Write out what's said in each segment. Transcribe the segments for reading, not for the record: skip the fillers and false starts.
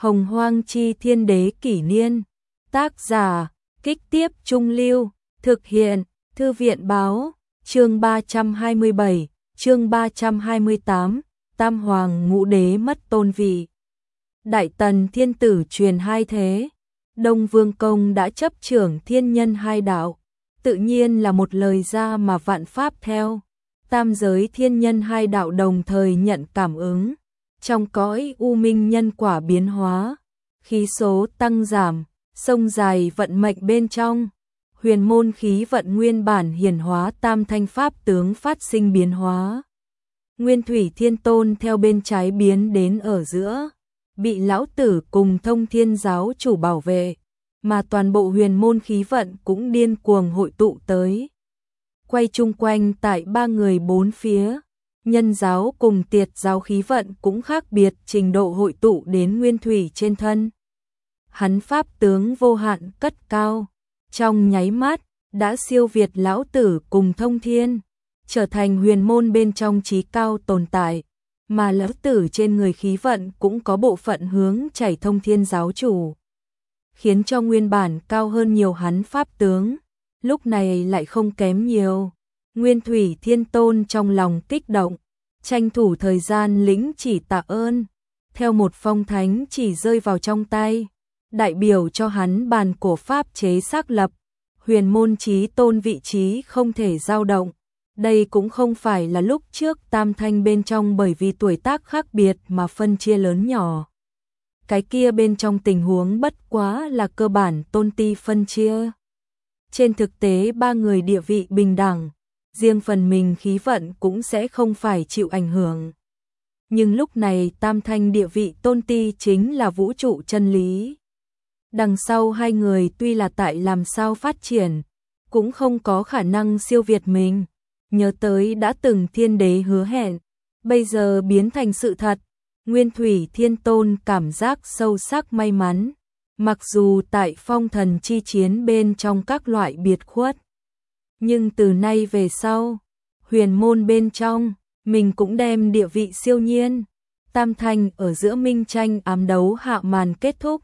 Hồng Hoang Chi Thiên Đế Kỷ Niên. Tác giả, Kích Tiếp Trung Lưu. Thực hiện, Thư viện Báo. Chương 327, chương 328, Tam Hoàng Ngũ Đế mất tôn vị. Đại Tần Thiên Tử truyền hai thế. Đông Vương Công đã chấp trưởng thiên nhân hai đạo, tự nhiên là một lời ra mà vạn pháp theo. Tam giới thiên nhân hai đạo đồng thời nhận cảm ứng. Trong cõi u minh nhân quả biến hóa, khí số tăng giảm, sông dài vận mệnh bên trong. Huyền môn khí vận nguyên bản hiển hóa tam thanh pháp tướng phát sinh biến hóa. Nguyên Thủy Thiên Tôn theo bên trái biến đến ở giữa, bị lão tử cùng Thông Thiên giáo chủ bảo vệ, mà toàn bộ huyền môn khí vận cũng điên cuồng hội tụ tới. Quay chung quanh tại ba người bốn phía, nhân giáo cùng tiệt giáo khí vận cũng khác biệt trình độ hội tụ đến Nguyên Thủy trên thân. Hắn pháp tướng vô hạn cất cao, trong nháy mắt đã siêu việt lão tử cùng Thông Thiên, trở thành huyền môn bên trong chí cao tồn tại, mà lão tử trên người khí vận cũng có bộ phận hướng chảy Thông Thiên giáo chủ, khiến cho nguyên bản cao hơn nhiều hắn pháp tướng, lúc này lại không kém nhiều. Nguyên Thủy Thiên Tôn trong lòng kích động, tranh thủ thời gian lĩnh chỉ tạ ơn, theo một phong thánh chỉ rơi vào trong tay, đại biểu cho hắn bàn cổ pháp chế xác lập, huyền môn chí tôn vị trí không thể dao động. Đây cũng không phải là lúc trước tam thanh bên trong bởi vì tuổi tác khác biệt mà phân chia lớn nhỏ. Cái kia bên trong tình huống bất quá là cơ bản tôn ti phân chia. Trên thực tế ba người địa vị bình đẳng, riêng phần mình khí vận cũng sẽ không phải chịu ảnh hưởng. Nhưng lúc này tam thanh địa vị tôn ti chính là vũ trụ chân lý. Đằng sau hai người tuy là tại làm sao phát triển, cũng không có khả năng siêu việt mình. Nhớ tới đã từng thiên đế hứa hẹn, bây giờ biến thành sự thật. Nguyên Thủy Thiên Tôn cảm giác sâu sắc may mắn, mặc dù tại phong thần chi chiến bên trong các loại biệt khuất. Nhưng từ nay về sau, huyền môn bên trong, mình cũng đem địa vị siêu nhiên. Tam thanh ở giữa minh tranh ám đấu hạ màn kết thúc.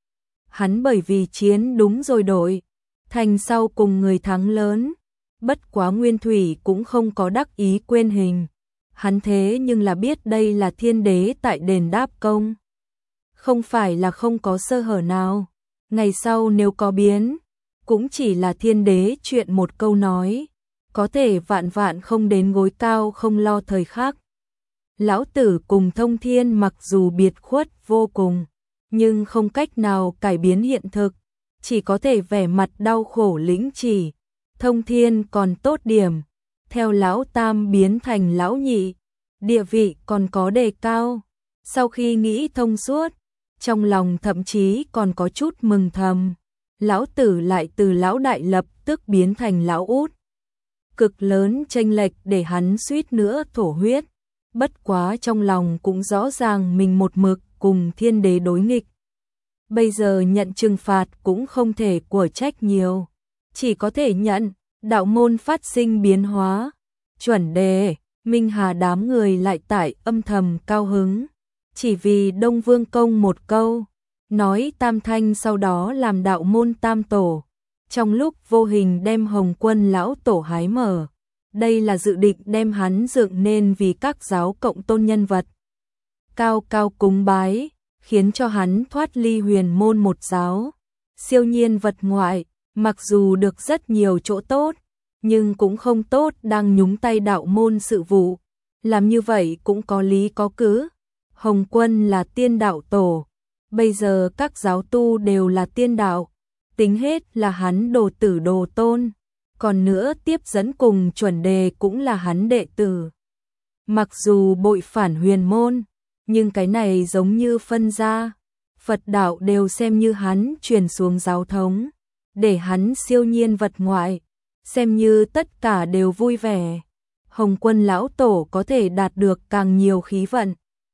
Hắn bởi vì chiến đúng rồi đổi, thành sau cùng người thắng lớn. Bất quá Nguyên Thủy cũng không có đắc ý quên hình. Hắn thế nhưng là biết đây là thiên đế tại đền đáp công. Không phải là không có sơ hở nào. Ngày sau nếu có biến, cũng chỉ là thiên đế chuyện một câu nói. Có thể vạn vạn không đến gối cao không lo thời khắc. Lão tử cùng Thông Thiên mặc dù biệt khuất vô cùng, nhưng không cách nào cải biến hiện thực. Chỉ có thể vẻ mặt đau khổ lĩnh chỉ. Thông Thiên còn tốt điểm, theo lão tam biến thành lão nhị, địa vị còn có đề cao. Sau khi nghĩ thông suốt, trong lòng thậm chí còn có chút mừng thầm, lão tử lại từ lão đại lập tức biến thành lão út. Cực lớn chênh lệch để hắn suýt nữa thổ huyết, bất quá trong lòng cũng rõ ràng mình một mực cùng thiên đế đối nghịch. Bây giờ nhận trừng phạt cũng không thể của trách nhiều. Chỉ có thể nhận, đạo môn phát sinh biến hóa. Chuẩn đề, Minh Hà đám người lại tại âm thầm cao hứng. Chỉ vì Đông Vương Công một câu, nói tam thanh sau đó làm đạo môn tam tổ. Trong lúc vô hình đem Hồng Quân lão tổ hái mở. Đây là dự định đem hắn dựng nên vì các giáo cộng tôn nhân vật. Cao cao cúng bái, khiến cho hắn thoát ly huyền môn một giáo. Siêu nhiên vật ngoại. Mặc dù được rất nhiều chỗ tốt, nhưng cũng không tốt đang nhúng tay đạo môn sự vụ. Làm như vậy cũng có lý có cứ. Hồng Quân là tiên đạo tổ, bây giờ các giáo tu đều là tiên đạo, tính hết là hắn đồ tử đồ tôn. Còn nữa tiếp dẫn cùng chuẩn đề cũng là hắn đệ tử. Mặc dù bội phản huyền môn, nhưng cái này giống như phân ra. Phật đạo đều xem như hắn truyền xuống giáo thống. Để hắn siêu nhiên vật ngoại, xem như tất cả đều vui vẻ. Hồng Quân lão tổ có thể đạt được càng nhiều khí vận.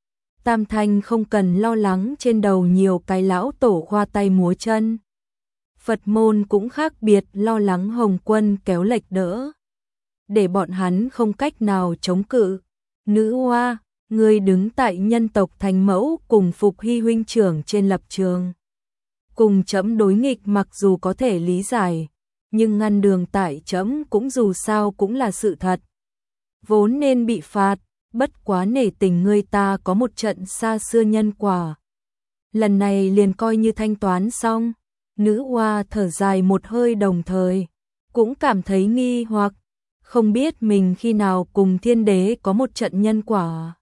Tam thanh không cần lo lắng trên đầu nhiều cái lão tổ khoa tay múa chân. Phật môn cũng khác biệt lo lắng Hồng Quân kéo lệch đỡ, để bọn hắn không cách nào chống cự. Nữ hoa, Ngươi đứng tại nhân tộc thánh mẫu cùng Phục Hy huynh trưởng trên lập trường. Cùng trẫm đối nghịch mặc dù có thể lý giải, nhưng ngăn đường tại trẫm cũng dù sao cũng là sự thật. Vốn nên bị phạt, bất quá nể tình ngươi ta có một trận xa xưa nhân quả. Lần này liền coi như thanh toán xong. Nữ oa thở dài một hơi đồng thời, cũng cảm thấy nghi hoặc, không biết mình khi nào cùng thiên đế có một trận nhân quả.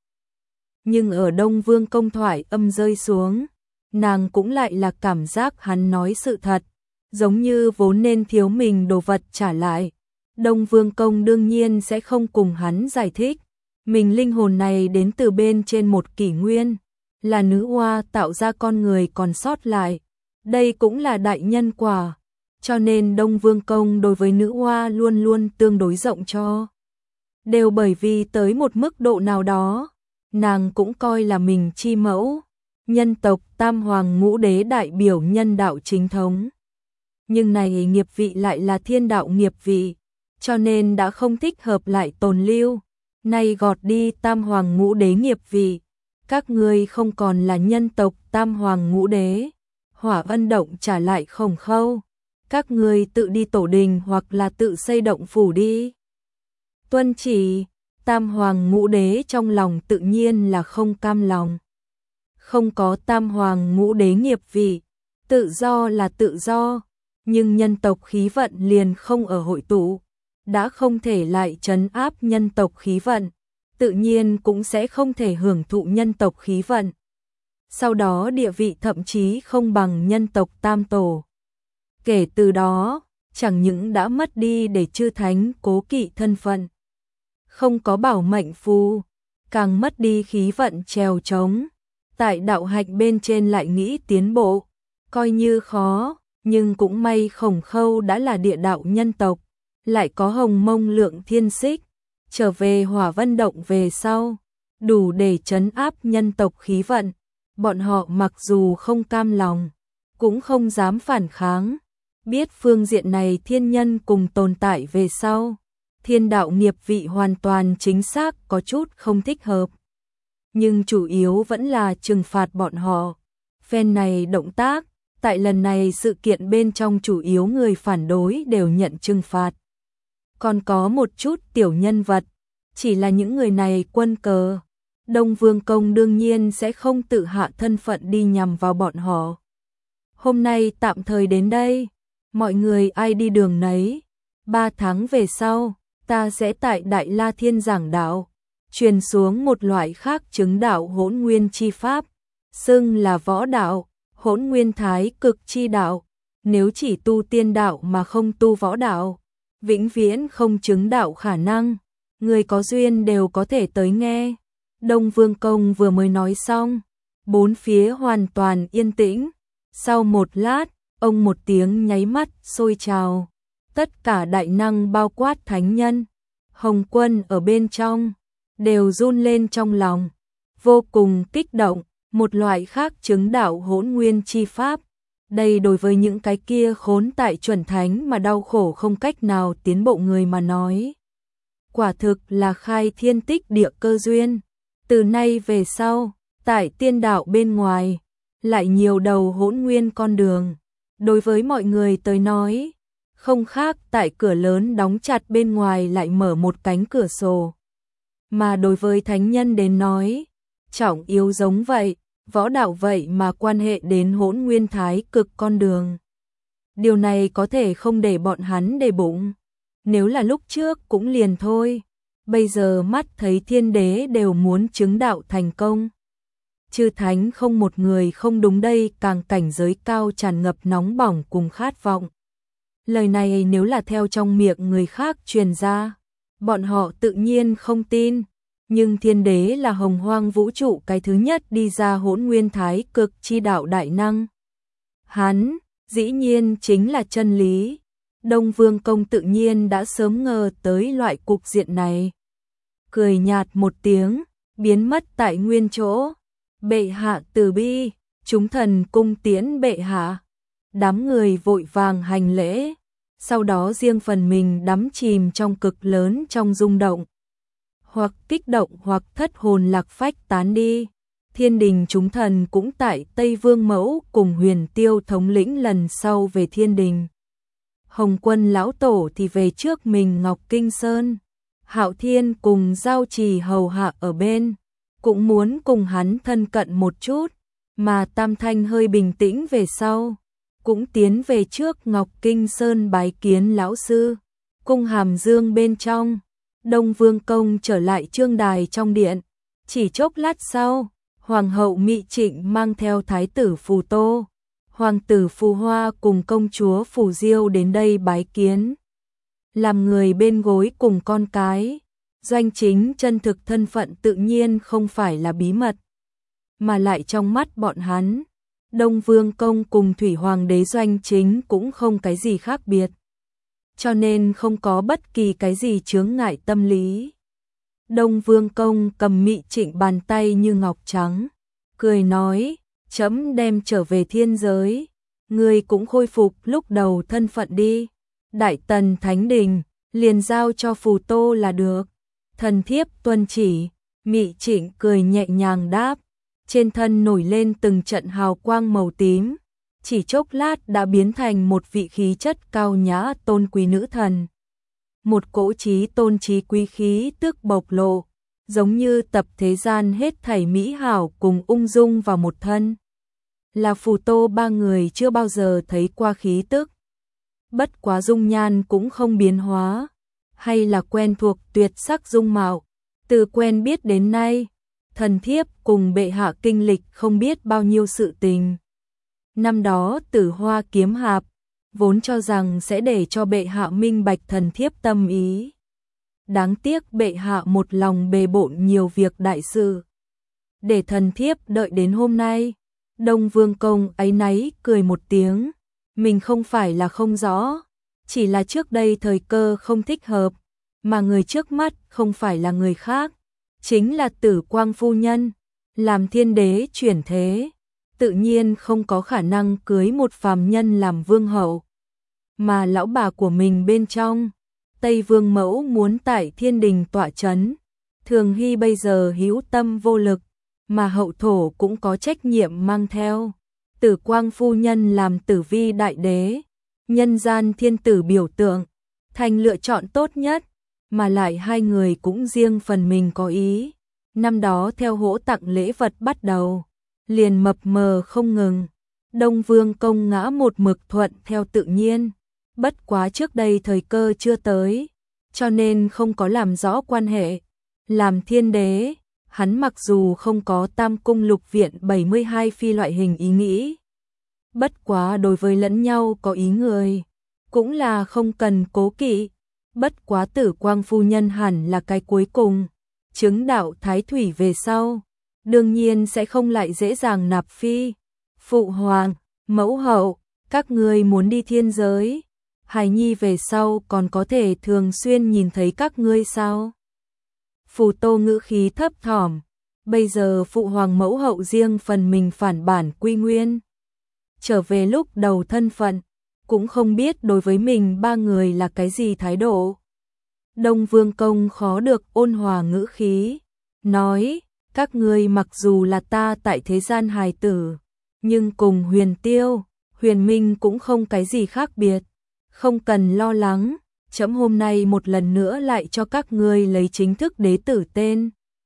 Nhưng ở Đông Vương công thoại âm rơi xuống, nàng cũng lại là cảm giác hắn nói sự thật, giống như vốn nên thiếu mình đồ vật trả lại. Đông Vương công đương nhiên sẽ không cùng hắn giải thích, mình linh hồn này đến từ bên trên một kỷ nguyên, là nữ oa tạo ra con người còn sót lại. Đây cũng là đại nhân quả, cho nên Đông Vương công đối với nữ oa luôn luôn tương đối rộng cho. Đều bởi vì tới một mức độ nào đó, nàng cũng coi là mình chi mẫu, nhân tộc Tam Hoàng Ngũ Đế đại biểu nhân đạo chính thống. Nhưng này nghiệp vị lại là thiên đạo nghiệp vị, cho nên đã không thích hợp lại tồn lưu, nay gọt đi Tam Hoàng Ngũ Đế nghiệp vị, các ngươi không còn là nhân tộc Tam Hoàng Ngũ Đế. Hỏa Vân Động trả lại Khổng Khâu, các ngươi tự đi tổ đình hoặc là tự xây động phủ đi. Tuân chỉ. Tam Hoàng Ngũ Đế trong lòng tự nhiên là không cam lòng. Không có Tam Hoàng Ngũ Đế nghiệp vị, tự do là tự do, nhưng nhân tộc khí vận liền không ở hội tụ, đã không thể lại trấn áp nhân tộc khí vận, tự nhiên cũng sẽ không thể hưởng thụ nhân tộc khí vận. Sau đó địa vị thậm chí không bằng nhân tộc Tam Tổ. Kể từ đó, chẳng những đã mất đi để chư thánh cố kỵ thân phận, không có bảo mệnh phù, càng mất đi khí vận trèo trống. Tại đạo hạnh bên trên lại nghĩ tiến bộ, coi như khó, nhưng cũng may Khổng Khâu đã là địa đạo nhân tộc, lại có Hồng Mông Lượng Thiên Xích, trở về Hỏa Vân Động về sau, đủ để trấn áp nhân tộc khí vận. Bọn họ mặc dù không cam lòng, cũng không dám phản kháng, biết phương diện này thiên nhân cùng tồn tại về sau, thiên đạo nghiệp vị hoàn toàn chính xác có chút không thích hợp. Nhưng chủ yếu vẫn là trừng phạt bọn họ. Phen này động tác, tại lần này sự kiện bên trong chủ yếu người phản đối đều nhận trừng phạt. Còn có một chút tiểu nhân vật, chỉ là những người này quân cờ. Đông Vương công đương nhiên sẽ không tự hạ thân phận đi nhằm vào bọn họ. Hôm nay tạm thời đến đây, mọi người ai đi đường nấy. 3 tháng về sau, ta sẽ tại Đại La Thiên giảng đạo, truyền xuống một loại khác chứng đạo hỗn nguyên chi pháp, xưng là võ đạo, hỗn nguyên thái cực chi đạo. Nếu chỉ tu tiên đạo mà không tu võ đạo, vĩnh viễn không chứng đạo khả năng, người có duyên đều có thể tới nghe. Đông Vương công vừa mới nói xong, bốn phía hoàn toàn yên tĩnh. Sau một lát, ông một tiếng nháy mắt sôi trào. Tất cả đại năng bao quát thánh nhân, Hồng Quân ở bên trong, đều run lên trong lòng, vô cùng kích động, một loại khác chứng đạo hỗn nguyên chi pháp. Đây đối với những cái kia khốn tại chuẩn thánh mà đau khổ không cách nào tiến bộ người mà nói, quả thực là khai thiên tích địa cơ duyên. Từ nay về sau, tại tiên đạo bên ngoài, lại nhiều đầu hỗn nguyên con đường. Đối với mọi người tới nói, không khác tại cửa lớn đóng chặt bên ngoài lại mở một cánh cửa sổ. Mà đối với thánh nhân đến nói, trọng yếu giống vậy, võ đạo vậy mà quan hệ đến hỗn nguyên thái cực con đường. Điều này có thể không để bọn hắn để bụng. Nếu là lúc trước cũng liền thôi. Bây giờ mắt thấy thiên đế đều muốn chứng đạo thành công. Chư thánh không một người không đúng đây, càng cảnh giới cao tràn ngập nóng bỏng cùng khát vọng. Lời này nếu là theo trong miệng người khác truyền ra, bọn họ tự nhiên không tin. Nhưng thiên đế là hồng hoang vũ trụ cái thứ nhất đi ra hỗn nguyên thái cực chi đạo đại năng. Hắn, dĩ nhiên chính là chân lý. Đông Vương công tự nhiên đã sớm ngờ tới loại cục diện này. Cười nhạt một tiếng, biến mất tại nguyên chỗ. Bệ hạ từ bi, chúng thần cung tiễn bệ hạ. Đám người vội vàng hành lễ, sau đó riêng phần mình đắm chìm trong cực lớn trong rung động. hoặc kích động hoặc thất hồn lạc phách tán đi. Thiên đình chúng thần cũng tại Tây Vương Mẫu cùng Huyền Tiêu thống lĩnh lần sau về thiên đình. Hồng Quân lão tổ thì về trước mình Ngọc Kinh Sơn. Hạo Thiên cùng Giao Trì hầu hạ ở bên, cũng muốn cùng hắn thân cận một chút, mà Tam Thanh hơi bình tĩnh về sau, cũng tiến về trước Ngọc Kinh Sơn bái kiến lão sư. Cung Hàm Dương bên trong, Đông Vương Công trở lại trương đài trong điện, chỉ chốc lát sau, Hoàng hậu Mị Trịnh mang theo Thái tử Phù Tô, Hoàng tử Phù Hoa cùng công chúa Phù Diêu đến đây bái kiến. Làm người bên gối cùng con cái, Doanh Chính chân thực thân phận tự nhiên không phải là bí mật, mà lại trong mắt bọn hắn, Đông Vương Công cùng Thủy Hoàng đế Doanh Chính cũng không cái gì khác biệt, cho nên không có bất kỳ cái gì chướng ngại tâm lý. Đông Vương Công cầm Mị Trịnh bàn tay như ngọc trắng, cười nói, chấm đem trở về thiên giới, ngươi cũng khôi phục lúc đầu thân phận đi. Đại Tần Thánh Đình, liền giao cho Phù Tô là được. Thần thiếp tuân chỉ. Mị Trịnh cười nhẹ nhàng đáp, trên thân nổi lên từng trận hào quang màu tím, chỉ chốc lát đã biến thành một vị khí chất cao nhã tôn quý nữ thần. Một cỗ trí tôn trí quý khí tức bộc lộ, giống như tập thế gian hết thảy mỹ hảo cùng ung dung vào một thân. Là Phù Tô ba người chưa bao giờ thấy qua khí tức. Bất quá dung nhan cũng không biến hóa, hay là quen thuộc tuyệt sắc dung mạo. Từ quen biết đến nay, thần thiếp cùng bệ hạ kinh lịch không biết bao nhiêu sự tình. Năm đó Tử Hoa kiếm hạp, vốn cho rằng sẽ để cho bệ hạ minh bạch thần thiếp tâm ý. Đáng tiếc bệ hạ một lòng bề bộn nhiều việc đại sự, để thần thiếp đợi đến hôm nay. Đông Vương Công áy náy cười một tiếng, mình không phải là không rõ, chỉ là trước đây thời cơ không thích hợp, mà người trước mắt không phải là người khác, chính là Tử Quang phu nhân, làm thiên đế chuyển thế, tự nhiên không có khả năng cưới một phàm nhân làm vương hậu, mà lão bà của mình bên trong, Tây Vương Mẫu muốn tại thiên đình tọa chấn, Thường Hy bây giờ hữu tâm vô lực, mà hậu thổ cũng có trách nhiệm mang theo. Tử Quang phu nhân làm Tử Vi đại đế, nhân gian thiên tử biểu tượng, thành lựa chọn tốt nhất, mà lại hai người cũng riêng phần mình có ý. Năm đó theo hỗ tặng lễ vật bắt đầu, liền mập mờ không ngừng. Đông Vương Công ngã một mực thuận theo tự nhiên, bất quá trước đây thời cơ chưa tới, cho nên không có làm rõ quan hệ. Làm thiên đế, hắn mặc dù không có Tam cung lục viện 72 phi loại hình ý nghĩ, bất quá đối với lẫn nhau có ý người, cũng là không cần cố kỵ. Bất quá Tử Quang phu nhân hẳn là cái cuối cùng, chứng đạo thái thủy về sau, đương nhiên sẽ không lại dễ dàng nạp phi. Phụ hoàng, mẫu hậu, các ngươi muốn đi thiên giới, hài nhi về sau còn có thể thường xuyên nhìn thấy các ngươi sao? Phù Tô ngữ khí thấp thỏm, bây giờ phụ hoàng mẫu hậu riêng phần mình phản bản quy nguyên, trở về lúc đầu thân phận, cũng không biết đối với mình ba người là cái gì thái độ. Đông Vương Công khó được ôn hòa ngữ khí, nói, các ngươi mặc dù là ta tại thế gian hài tử, nhưng cùng Huyền Tiêu, Huyền Minh cũng không cái gì khác biệt, không cần lo lắng, chấm hôm nay một lần nữa lại cho các ngươi lấy chính thức đế tử tên.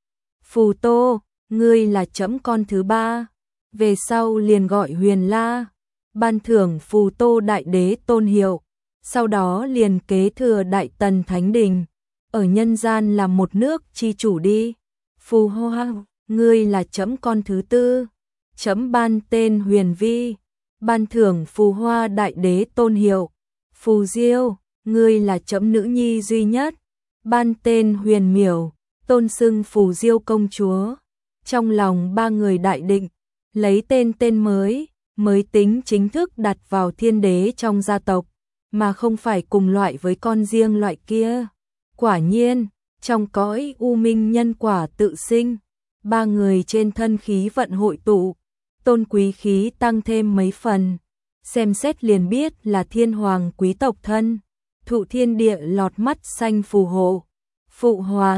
Phù Tô, ngươi là chấm con thứ ba, về sau liền gọi Huyền La, ban thưởng Phù Tô đại đế tôn hiệu, sau đó liền kế thừa Đại Tần Thánh Đình, ở nhân gian làm một nước chi chủ đi. Phù Hoa, ngươi là chấm con thứ tư, chấm ban tên Huyền Vi, ban thưởng Phù Hoa đại đế tôn hiệu. Phù Diêu, ngươi là chấm nữ nhi duy nhất, ban tên Huyền Miểu, tôn xưng Phù Diêu công chúa. Trong lòng ba người đại định, lấy tên mới, mới tính chính thức đặt vào thiên đế trong gia tộc, mà không phải cùng loại với con riêng loại kia. Quả nhiên, trong cõi u minh nhân quả tự sinh, ba người trên thân khí vận hội tụ, tôn quý khí tăng thêm mấy phần, xem xét liền biết là thiên hoàng quý tộc thân, thụ thiên địa lọt mắt xanh phù hộ. Phụ hoàng,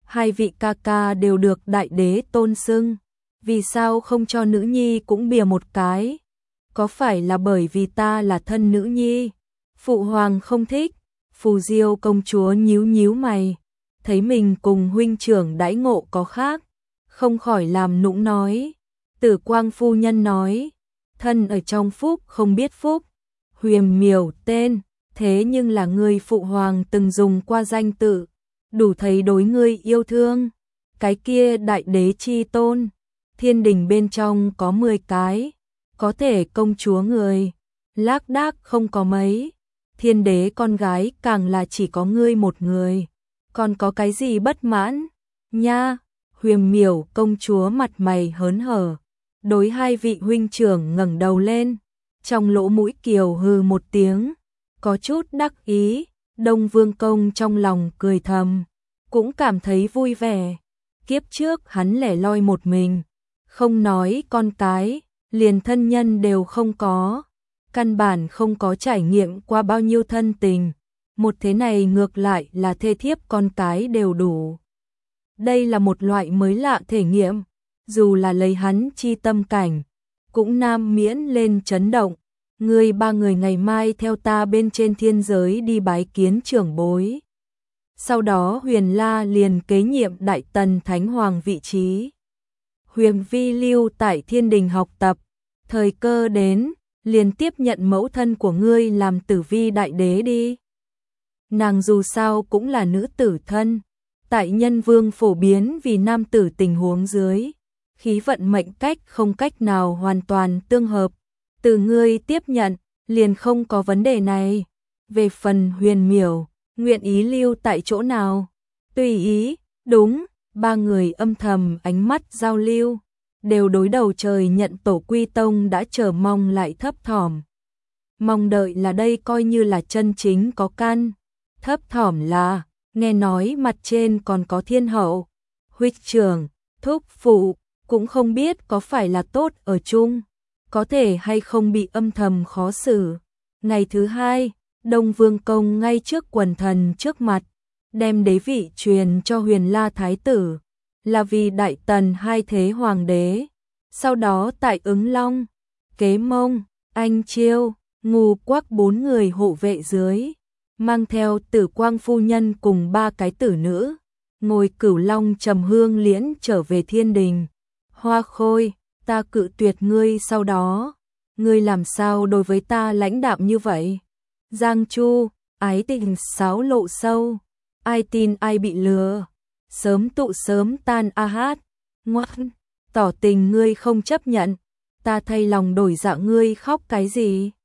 hai vị ca ca đều được đại đế tôn xưng, vì sao không cho nữ nhi cũng bìa một cái? Có phải là bởi vì ta là thân nữ nhi? Phụ hoàng không thích. Phù Diêu công chúa nhíu nhíu mày, thấy mình cùng huynh trưởng đãi ngộ có khác, không khỏi làm nũng nói. Tử Quang phu nhân nói, thân ở trong phúc không biết phúc. Huyền Miểu tên, thế nhưng là người phụ hoàng từng dùng qua danh tự, đủ thấy đối ngươi yêu thương. Cái kia đại đế chi tôn, thiên đình bên trong có 10 cái, có thể công chúa người, lác đác không có mấy. Thiên đế con gái càng là chỉ có ngươi một người, còn có cái gì bất mãn? Nha, Huyền Miểu công chúa mặt mày hớn hở, đối hai vị huynh trưởng ngẩng đầu lên, trong lỗ mũi kiều hừ một tiếng, có chút đắc ý. Đông Vương công trong lòng cười thầm, cũng cảm thấy vui vẻ. Kiếp trước hắn lẻ loi một mình, không nói con cái, liền thân nhân đều không có, căn bản không có trải nghiệm qua bao nhiêu thân tình, một thế này ngược lại là thê thiếp con cái đều đủ. Đây là một loại mới lạ thể nghiệm, dù là lấy hắn chi tâm cảnh, cũng nam miễn lên chấn động. Ngươi ba người ngày mai theo ta bên trên thiên giới đi bái kiến trưởng bối. Sau đó Huyền La liền kế nhiệm Đại Tần Thánh Hoàng vị trí. Huyền Vi lưu tại thiên đình học tập, thời cơ đến, liền tiếp nhận mẫu thân của ngươi làm tử vi đại đế đi. Nàng dù sao cũng là nữ tử thân, tại nhân vương phổ biến vì nam tử tình huống dưới, khí vận mệnh cách không cách nào hoàn toàn tương hợp, từ ngươi tiếp nhận, liền không có vấn đề này. Về phần Huyền Miểu, nguyện ý lưu tại chỗ nào? Tùy ý, đúng, ba người âm thầm ánh mắt giao lưu, đều đối đầu trời nhận tổ quy tông đã chờ mong lại thấp thỏm. Mong đợi là đây coi như là chân chính có căn, thấp thỏm là, nghe nói mặt trên còn có thiên hậu, huynh trưởng, thúc phụ, cũng không biết có phải là tốt ở chung, có thể hay không bị âm thầm khó xử. Ngày thứ hai, Đông Vương công ngay trước quần thần trước mặt, đem đế vị truyền cho Huyền La thái tử, là vì Đại Tần hai thế hoàng đế. Sau đó tại Ứng Long, Kế Mông, Anh Chiêu, Ngù Quắc 4 người hộ vệ dưới, mang theo Tử Quang phu nhân cùng 3 cái tử nữ, ngồi Cửu Long trầm hương liễn trở về thiên đình. Hoa Khôi, ta cự tuyệt ngươi, sau đó ngươi làm sao đối với ta lãnh đạm như vậy? Giang Chu, ái tình sáo lộ sâu, ai tin ai bị lừa, sớm tụ sớm tan a hát. Ngoan, tỏ tình ngươi không chấp nhận, ta thay lòng đổi dạ, ngươi khóc cái gì?